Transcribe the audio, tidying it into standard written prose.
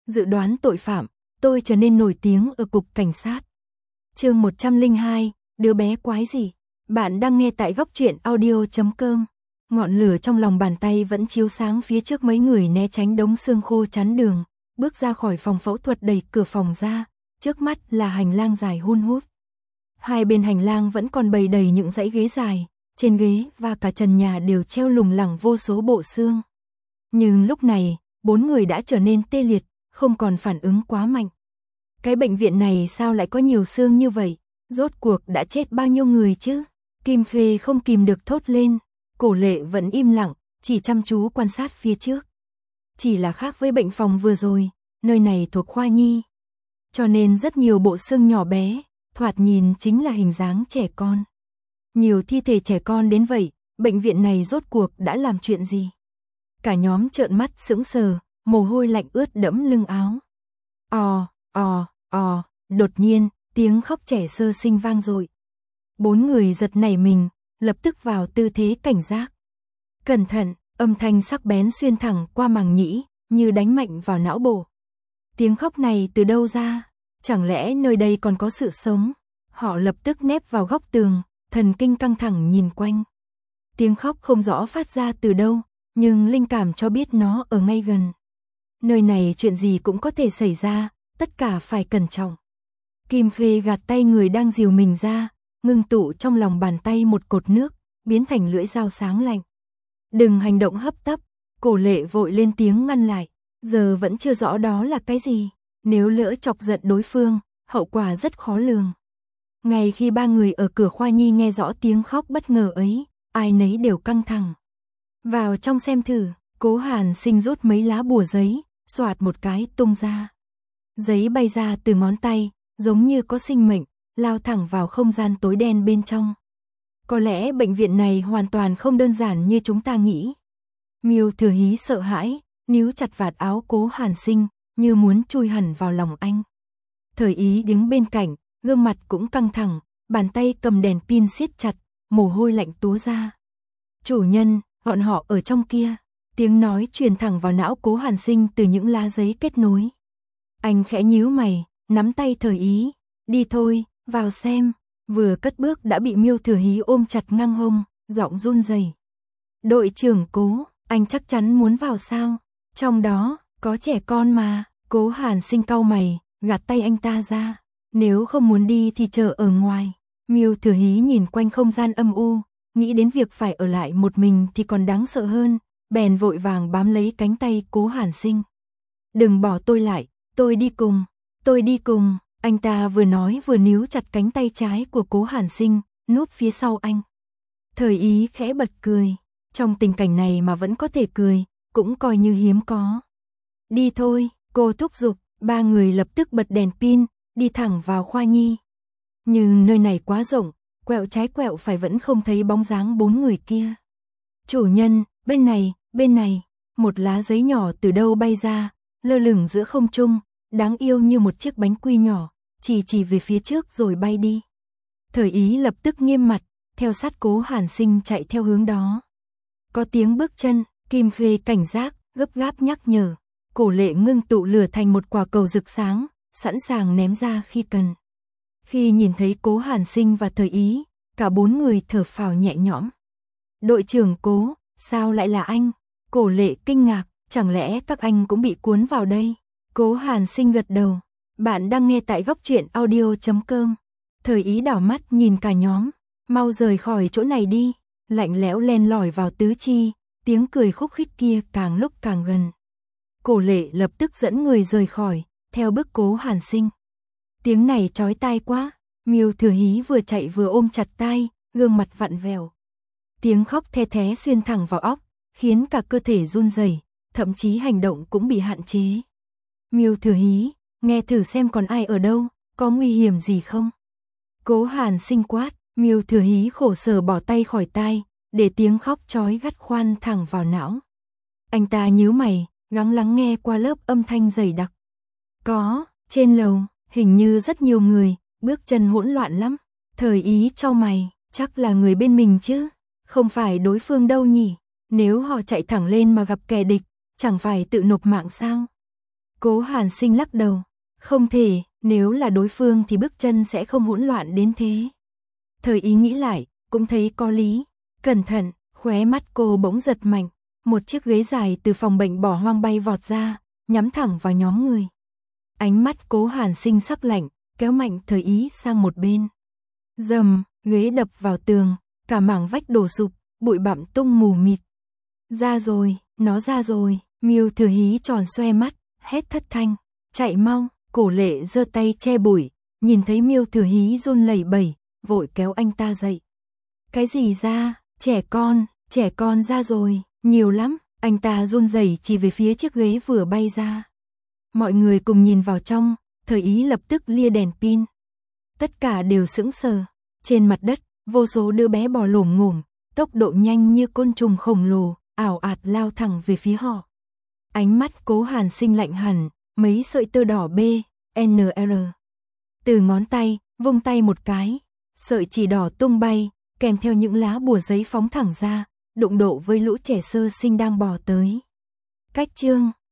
dự đoán tội phạm, tôi trở nên nổi tiếng ở cục cảnh sát. Chương 102, đứa bé quái gì? Bạn đang nghe tại góc truyện audio.com. Ngọn lửa trong lòng bàn tay vẫn chiếu sáng phía trước mấy người né tránh đống xương khô chắn đường, bước ra khỏi phòng phẫu thuật đẩy cửa phòng ra, trước mắt là hành lang dài hun hút. Hai bên hành lang vẫn còn bày đầy những dãy ghế dài, trên ghế và cả trần nhà đều treo lủng lẳng vô số bộ xương. Nhưng lúc này, bốn người đã trở nên tê liệt, không còn phản ứng quá mạnh. Cái bệnh viện này sao lại có nhiều xương như vậy? Rốt cuộc đã chết bao nhiêu người chứ? Kim Khê không kìm được thốt lên, Cổ Lệ vẫn im lặng, chỉ chăm chú quan sát phía trước. Chỉ là khác với bệnh phòng vừa rồi, nơi này thuộc khoa nhi. Cho nên rất nhiều bộ xương nhỏ bé, thoạt nhìn chính là hình dáng trẻ con. Nhiều thi thể trẻ con đến vậy, bệnh viện này rốt cuộc đã làm chuyện gì? Cả nhóm trợn mắt sững sờ, mồ hôi lạnh ướt đẫm lưng áo. Đột nhiên, tiếng khóc trẻ sơ sinh vang dội. Bốn người giật nảy mình, lập tức vào tư thế cảnh giác. Cẩn thận, âm thanh sắc bén xuyên thẳng qua màng nhĩ, như đánh mạnh vào não bộ. Tiếng khóc này từ đâu ra? Chẳng lẽ nơi đây còn có sự sống? Họ lập tức nép vào góc tường, thần kinh căng thẳng nhìn quanh. Tiếng khóc không rõ phát ra từ đâu, nhưng linh cảm cho biết nó ở ngay gần. Nơi này chuyện gì cũng có thể xảy ra, tất cả phải cẩn trọng. Kim Khê gạt tay người đang dìu mình ra, ngưng tụ trong lòng bàn tay một cột nước, biến thành lưỡi dao sáng lạnh. Đừng hành động hấp tấp, Cổ Lệ vội lên tiếng ngăn lại, giờ vẫn chưa rõ đó là cái gì, nếu lỡ chọc giận đối phương, hậu quả rất khó lường. Ngay khi ba người ở cửa khoa nhi nghe rõ tiếng khóc bất ngờ ấy, ai nấy đều căng thẳng. Vào trong xem thử, Cố Hàn Sinh rút mấy lá bùa giấy, xoạt một cái tung ra. Giấy bay ra từ ngón tay, giống như có sinh mệnh, lao thẳng vào không gian tối đen bên trong. Có lẽ bệnh viện này hoàn toàn không đơn giản như chúng ta nghĩ. Miêu Thừa Hí sợ hãi, níu chặt vạt áo Cố Hàn Sinh, như muốn chui hẳn vào lòng anh. Thời Ý đứng bên cạnh, gương mặt cũng căng thẳng, bàn tay cầm đèn pin siết chặt, mồ hôi lạnh túa ra. Chủ nhân, bọn họ ở trong kia. Tiếng nói truyền thẳng vào não Cố Hàn Sinh từ những lá giấy kết nối. Anh khẽ nhíu mày, nắm tay Thời Ý. Đi thôi, vào xem. Vừa cất bước đã bị Miêu Thừa Hí ôm chặt ngang hông, giọng run rẩy. Đội trưởng Cố, anh chắc chắn muốn vào sao? Trong đó, có trẻ con mà. Cố Hàn Sinh cau mày, gạt tay anh ta ra. Nếu không muốn đi thì chờ ở ngoài. Miêu Thừa Hí nhìn quanh không gian âm u, nghĩ đến việc phải ở lại một mình thì còn đáng sợ hơn, bèn vội vàng bám lấy cánh tay Cố Hàn Sinh. Đừng bỏ tôi lại, tôi đi cùng, anh ta vừa nói vừa níu chặt cánh tay trái của Cố Hàn Sinh, núp phía sau anh. Thời Ý khẽ bật cười, trong tình cảnh này mà vẫn có thể cười, cũng coi như hiếm có. Đi thôi, cô thúc giục, ba người lập tức bật đèn pin, đi thẳng vào khoa nhi. Nhưng nơi này quá rộng, quẹo trái quẹo phải vẫn không thấy bóng dáng bốn người kia. Chủ nhân, bên này, một lá giấy nhỏ từ đâu bay ra, lơ lửng giữa không trung, đáng yêu như một chiếc bánh quy nhỏ, chỉ về phía trước rồi bay đi. Thời Ý lập tức nghiêm mặt, theo sát Cố Hàn Sinh chạy theo hướng đó. Có tiếng bước chân, Kim Khê cảnh giác, gấp gáp nhắc nhở. Cổ Lệ ngưng tụ lửa thành một quả cầu rực sáng, sẵn sàng ném ra khi cần. Khi nhìn thấy Cố Hàn Sinh và Thời Ý, cả bốn người thở phào nhẹ nhõm. Đội trưởng Cố, sao lại là anh? Cổ Lệ kinh ngạc, chẳng lẽ các anh cũng bị cuốn vào đây? Cố Hàn Sinh gật đầu. Bạn đang nghe tại góc truyện audio.com. Thời Ý đảo mắt nhìn cả nhóm. Mau rời khỏi chỗ này đi. Lạnh lẽo len lỏi vào tứ chi, tiếng cười khúc khích kia càng lúc càng gần. Cổ Lệ lập tức dẫn người rời khỏi, theo bước Cố Hàn Sinh. Tiếng này chói tai quá. Miêu Thừa Hí vừa chạy vừa ôm chặt tai, gương mặt vặn vẹo. Tiếng khóc the thé xuyên thẳng vào óc, khiến cả cơ thể run rẩy, thậm chí hành động cũng bị hạn chế. Miêu Thừa Hí, nghe thử xem còn ai ở đâu, có nguy hiểm gì không? Cố Hàn Sinh quát. Miêu Thừa Hí khổ sở bỏ tay khỏi tai, để tiếng khóc chói gắt khoan thẳng vào não. Anh ta nhíu mày, gắng lắng nghe qua lớp âm thanh dày đặc. Có, trên lầu, hình như rất nhiều người, bước chân hỗn loạn lắm. Thời Ý chau mày, chắc là người bên mình chứ, không phải đối phương đâu nhỉ? Nếu họ chạy thẳng lên mà gặp kẻ địch, chẳng phải tự nộp mạng sao? Cố Hàn Sinh lắc đầu. Không thể, nếu là đối phương thì bước chân sẽ không hỗn loạn đến thế. Thời ý nghĩ lại, cũng thấy có lý. Cẩn thận, khóe mắt cô bỗng giật mạnh. Một chiếc ghế dài từ phòng bệnh bỏ hoang bay vọt ra, nhắm thẳng vào nhóm người. Ánh mắt Cố Hàn Sinh sắc lạnh, kéo mạnh Thời ý sang một bên. Rầm, ghế đập vào tường, cả mảng vách đổ sụp, bụi bặm tung mù mịt. Ra rồi, nó ra rồi. Miêu Thừa Hí tròn xoe mắt, hét thất thanh. Chạy mau. Cổ Lệ giơ tay che bụi, nhìn thấy Miêu Thừa Hí run lẩy bẩy, vội kéo anh ta dậy. Cái gì ra? Trẻ con ra rồi, nhiều lắm. Anh ta run rẩy chỉ về phía chiếc ghế vừa bay ra. Mọi người cùng nhìn vào trong, Thời ý lập tức lia đèn pin. Tất cả đều sững sờ. Trên mặt đất, vô số đứa bé bò lổm ngổm, tốc độ nhanh như côn trùng khổng lồ, ảo ạt lao thẳng về phía họ. Ánh mắt Cố Hàn Sinh lạnh hẳn, mấy sợi tơ đỏ BNR. Từ ngón tay, vung tay một cái, sợi chỉ đỏ tung bay, kèm theo những lá bùa giấy phóng thẳng ra, đụng độ với lũ trẻ sơ sinh đang bò tới. Cách chương